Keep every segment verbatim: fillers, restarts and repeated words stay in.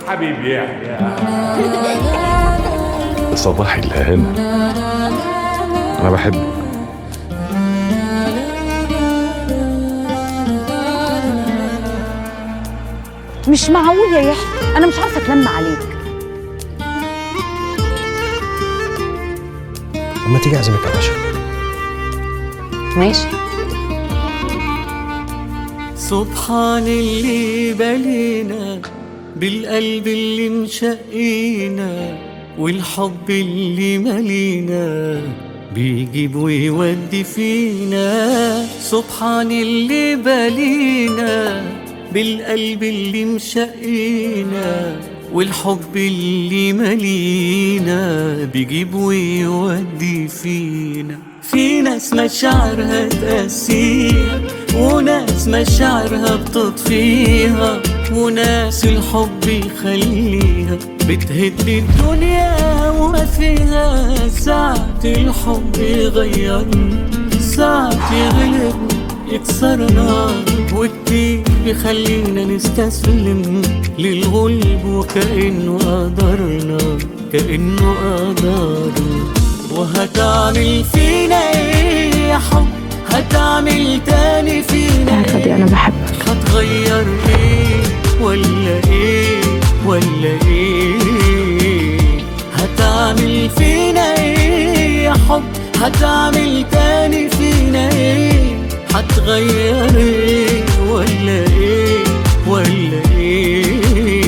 حبيبي يحيى. صباح الهنا، انا بحبك. مش معقول يا يحيى، انا مش عارفه اتلم عليك. اما تيجي اعزمك على العشاء. ماشي. سبحان اللي بلينا بالقلب اللي انشقينا والحب اللي ملينا بيجيب ويودي فينا. سبحان اللي بلينا بالقلب اللي مشقينا والحب اللي ملينا بيجيب ويودي فينا. في ناس مشاعرها تقاسيها وناس مشاعرها بتطفيها وناس الحب يخليها بتهد الدنيا وما فيها. ساعة الحب يغيرنا، ساعة يغلبنا يكسرنا، وكتير بيخلينا نستسلم للغلب وكأنه قدرنا كأنه قدرنا. وهتعمل فينا ايه يا حب؟ هتعمل تاني فينا عارفه دي انا بحبك. هتغير ايه ولا ايه ولا ايه؟ هتعمل فينا ايه يا حب؟ هتعمل تاني فينا ايه؟ هتغير ايه ولا ايه ولا ايه؟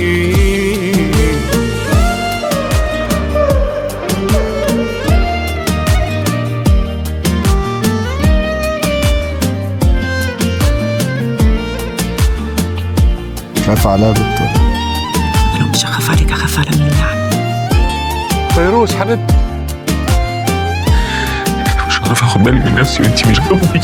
خاف عليها دكتور. لو مش هخاف عليك هخاف على مين يعني؟ فيروز حبيبتي، مش عارف اخد بالي من نفسي وانتي مش جنبي.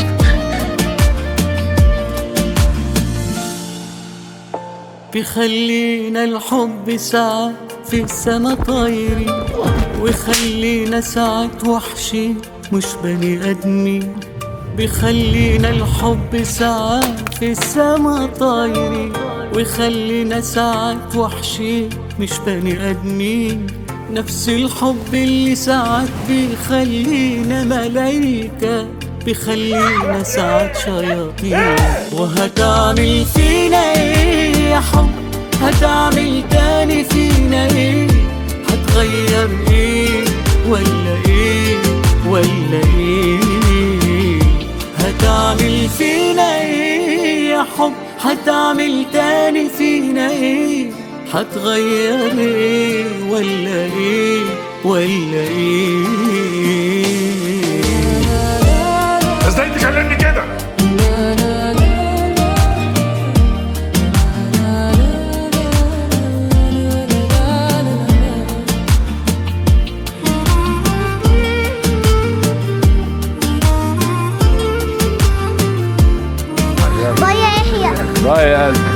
بيخلينا الحب ساعات في السما طايرين ويخلينا ساعات وحشين مش بني ادمين. بيخلينا الحب ساعات في السما طايرين ويخلينا ساعات وحشين مش بني ادمين. نفس الحب اللي ساعات بيخلينا ملايكة بيخلينا ساعات شياطين. وهتعمل فينا ايه يا حب؟ هتعمل تاني فينا ايه؟ هتغير ايه ولا ايه ولا ايه؟ هتعمل فينا ايه يا حب؟ هتعمل تاني فينا ايه؟ هتغير ايه ولا ايه ولا ايه؟ ازاي تكلمني كده؟ باي يا يحيى. باي يا قلبي.